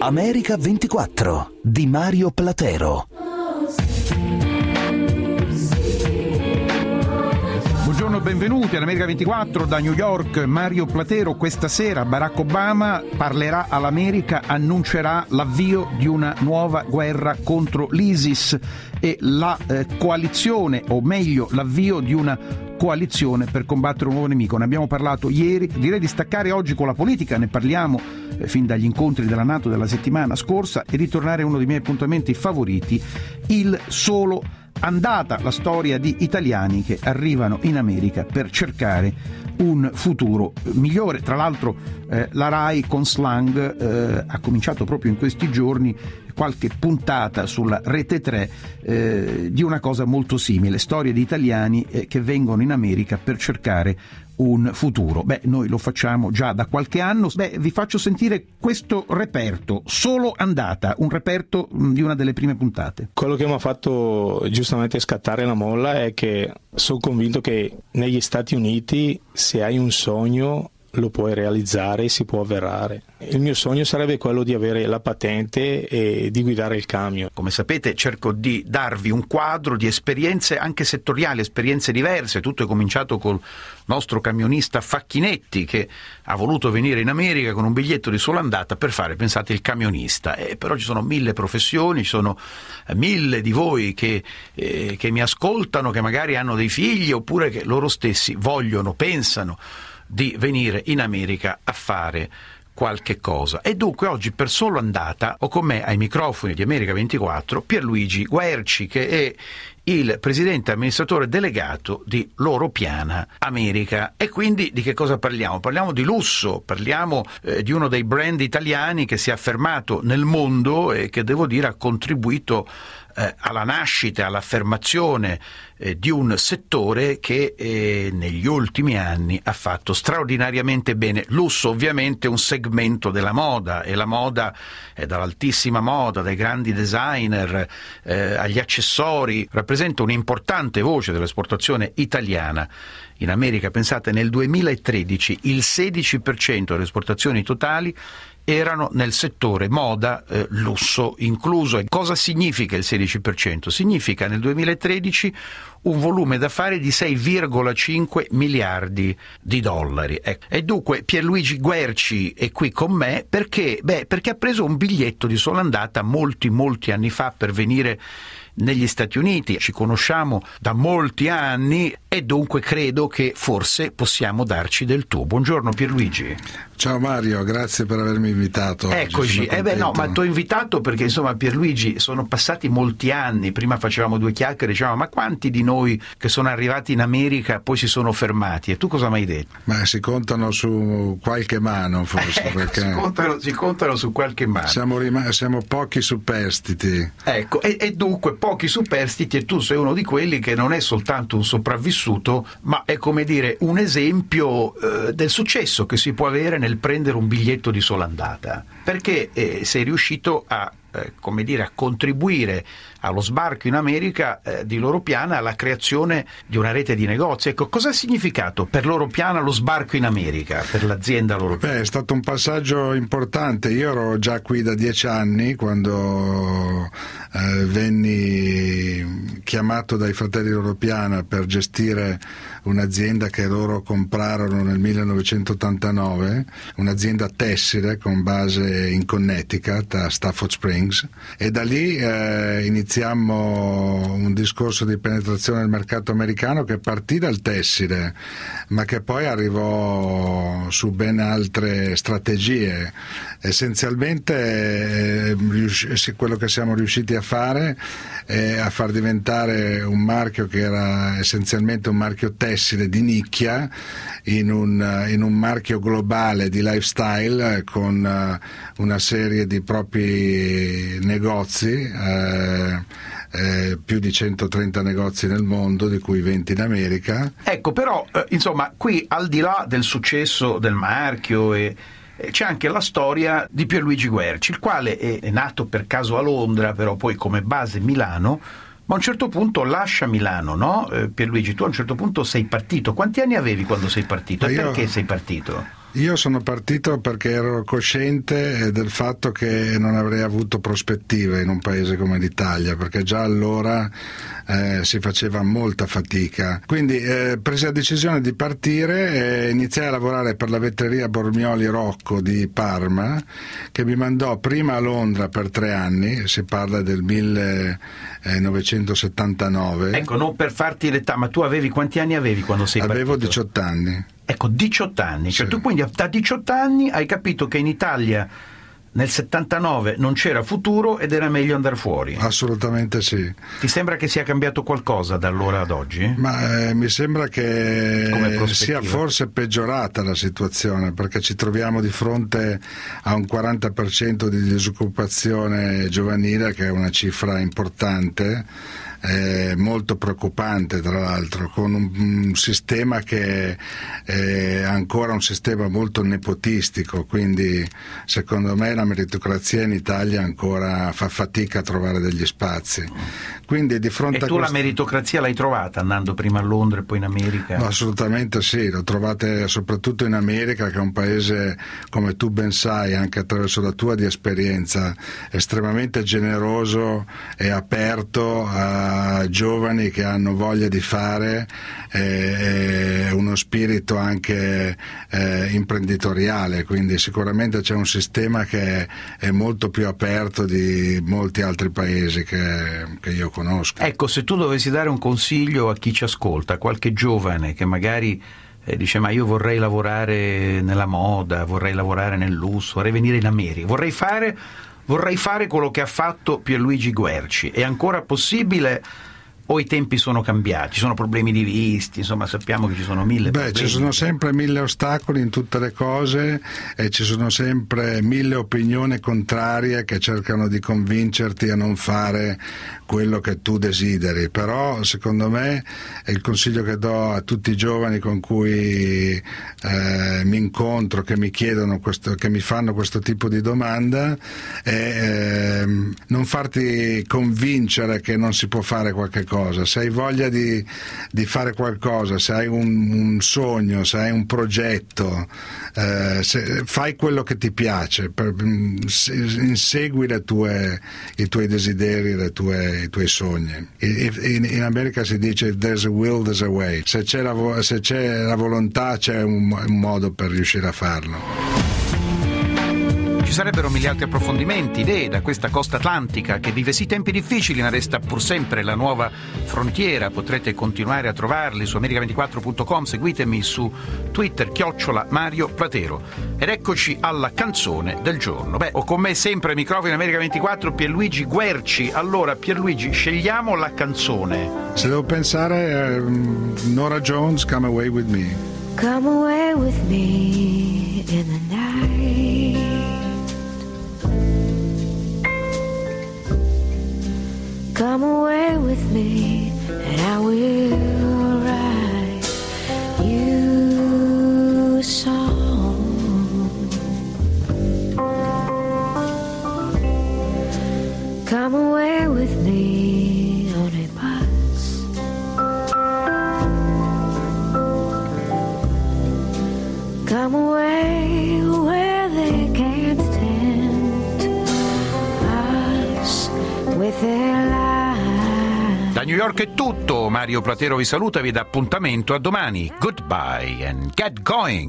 America 24 di Mario Platero. Buongiorno, benvenuti all'America 24 da New York. Mario Platero. Questa sera Barack Obama parlerà all'America, annuncerà l'avvio di una nuova guerra contro l'ISIS e la coalizione, o meglio l'avvio di una coalizione per combattere un nuovo nemico. Ne abbiamo parlato ieri, direi di staccare oggi con la politica, ne parliamo fin dagli incontri della NATO della settimana scorsa e ritornare a uno dei miei appuntamenti favoriti, il solo andata, la storia di italiani che arrivano in America per cercare un futuro migliore. Tra l'altro la RAI con Slang ha cominciato proprio in questi giorni qualche puntata sulla Rete 3 di una cosa molto simile, storie di italiani che vengono in America per cercare un futuro. Noi lo facciamo già da qualche anno. Vi faccio sentire questo reperto, solo andata, un reperto di una delle prime puntate. Quello che mi ha fatto giustamente scattare la molla è che sono convinto che negli Stati Uniti, se hai un sogno, lo puoi realizzare e si può avverare. Il mio sogno sarebbe quello di avere la patente e di guidare il camion. Come sapete, cerco di darvi un quadro di esperienze anche settoriali, esperienze diverse. Tutto è cominciato col nostro camionista Facchinetti, che ha voluto venire in America con un biglietto di sola andata per fare, pensate, il camionista. Però ci sono 1000 professioni, ci sono 1000 di voi che mi ascoltano, che magari hanno dei figli oppure che loro stessi vogliono, pensano di venire in America a fare qualche cosa. E dunque oggi, per solo andata, ho con me ai microfoni di America 24 Pierluigi Guerci, che è il presidente amministratore delegato di Loro Piana America. E quindi di che cosa parliamo? Parliamo di lusso, parliamo di uno dei brand italiani che si è affermato nel mondo e che, devo dire, ha contribuito alla nascita, all'affermazione di un settore che negli ultimi anni ha fatto straordinariamente bene. Lusso ovviamente è un segmento della moda, e la moda è dall'altissima moda, dai grandi designer agli accessori, rappresenta un'importante voce dell'esportazione italiana in America. Pensate, nel 2013 il 16% delle esportazioni totali erano nel settore moda, lusso incluso. E cosa significa il 16%? Significa nel 2013 un volume d'affari di 6,5 miliardi di dollari. E dunque Pierluigi Guerci è qui con me perché ha preso un biglietto di sola andata molti anni fa per venire negli Stati Uniti. Ci conosciamo da molti anni e dunque credo che forse possiamo darci del tu. Buongiorno Pierluigi. Ciao Mario, grazie per avermi invitato. Eccoci. Ma ti ho invitato perché, insomma, Pierluigi, sono passati molti anni. Prima facevamo due chiacchiere, dicevamo: ma quanti di noi che sono arrivati in America poi si sono fermati? E tu cosa mi hai detto? Ma si contano su qualche mano, forse. Perché si contano su qualche mano. Siamo pochi superstiti. Ecco, e dunque pochi superstiti, e tu sei uno di quelli che non è soltanto un sopravvissuto, ma è, come dire, un esempio del successo che si può avere nel prendere un biglietto di sola andata, perché sei riuscito a contribuire allo sbarco in America di Loro Piana, alla creazione di una rete di negozi. Ecco, cosa ha significato per Loro Piana lo sbarco in America, per l'azienda Loro Piana? È stato un passaggio importante. Io ero già qui da 10 anni quando venni chiamato dai fratelli Loro Piana per gestire un'azienda che loro comprarono nel 1989, un'azienda tessile con base in Connecticut, a Stafford Springs, e da lì iniziammo un discorso di penetrazione del mercato americano che partì dal tessile, ma che poi arrivò su ben altre strategie. Essenzialmente quello che siamo riusciti a fare è a far diventare un marchio che era essenzialmente un marchio tessile di nicchia in un marchio globale di lifestyle, con una serie di propri negozi, più di 130 negozi nel mondo, di cui 20 in America. Ecco, però insomma, qui al di là del successo del marchio c'è anche la storia di Pierluigi Guerci, il quale è nato per caso a Londra, però poi come base Milano, ma a un certo punto lascia Milano, no? Pierluigi, tu a un certo punto sei partito. Quanti anni avevi quando sei partito? E perché sei partito? Io sono partito perché ero cosciente del fatto che non avrei avuto prospettive in un paese come l'Italia, perché già allora si faceva molta fatica. Quindi presi la decisione di partire e iniziai a lavorare per la vetreria Bormioli Rocco di Parma, che mi mandò prima a Londra per 3 anni, si parla del 1979. Ecco, non per farti l'età, ma tu quanti anni avevi quando sei partito? Avevo 18 anni. Ecco, 18 anni, cioè sì. Tu quindi da 18 anni hai capito che in Italia nel 79 non c'era futuro ed era meglio andare fuori. Assolutamente sì. Ti sembra che sia cambiato qualcosa da allora ad oggi? Ma mi sembra che sia forse peggiorata la situazione, perché ci troviamo di fronte a un 40% di disoccupazione giovanile, che è una cifra importante, molto preoccupante tra l'altro, con un sistema che è ancora un sistema molto nepotistico, quindi secondo me la meritocrazia in Italia ancora fa fatica a trovare degli spazi. Quindi di fronte e tu la meritocrazia l'hai trovata andando prima a Londra e poi in America? No, assolutamente sì, l'ho trovata soprattutto in America, che è un paese, come tu ben sai anche attraverso la tua di esperienza, estremamente generoso e aperto a giovani che hanno voglia di fare, uno spirito anche imprenditoriale, quindi sicuramente c'è un sistema che è molto più aperto di molti altri paesi che io conosco. Ecco, se tu dovessi dare un consiglio a chi ci ascolta, a qualche giovane che magari dice ma io vorrei lavorare nella moda, vorrei lavorare nel lusso, vorrei venire in America, vorrei fare quello che ha fatto Pierluigi Guerci, è ancora possibile o i tempi sono cambiati, ci sono problemi di visti, insomma sappiamo che ci sono mille problemi. Ci sono sempre 1000 ostacoli in tutte le cose e ci sono sempre 1000 opinioni contrarie che cercano di convincerti a non fare quello che tu desideri, però secondo me il consiglio che do a tutti i giovani con cui mi incontro, che mi chiedono che mi fanno questo tipo di domanda, è non farti convincere che non si può fare qualche cosa. Se hai voglia di fare qualcosa, se hai un sogno, se hai un progetto, fai quello che ti piace, insegui i tuoi desideri, i tuoi sogni. In America si dice if there's a will, there's a way. Se c'è la volontà, c'è un modo per riuscire a farlo. Ci sarebbero mille altri approfondimenti, idee da questa costa atlantica che vive sì tempi difficili ma resta pur sempre la nuova frontiera. Potrete continuare a trovarli su America24.com, seguitemi su Twitter @Mario Platero. Ed eccoci alla canzone del giorno. Ho con me sempre ai microfoni America24 Pierluigi Guerci. Allora Pierluigi, scegliamo la canzone. Se devo pensare, Norah Jones, Come Away With Me. Come away with me in the night. Come away with me and I will write you a song. Come away with me on a bus. Come away where they can't tempt us with their lies. Da New York è tutto, Mario Platero vi saluta, vi dà appuntamento a domani. Goodbye and get going!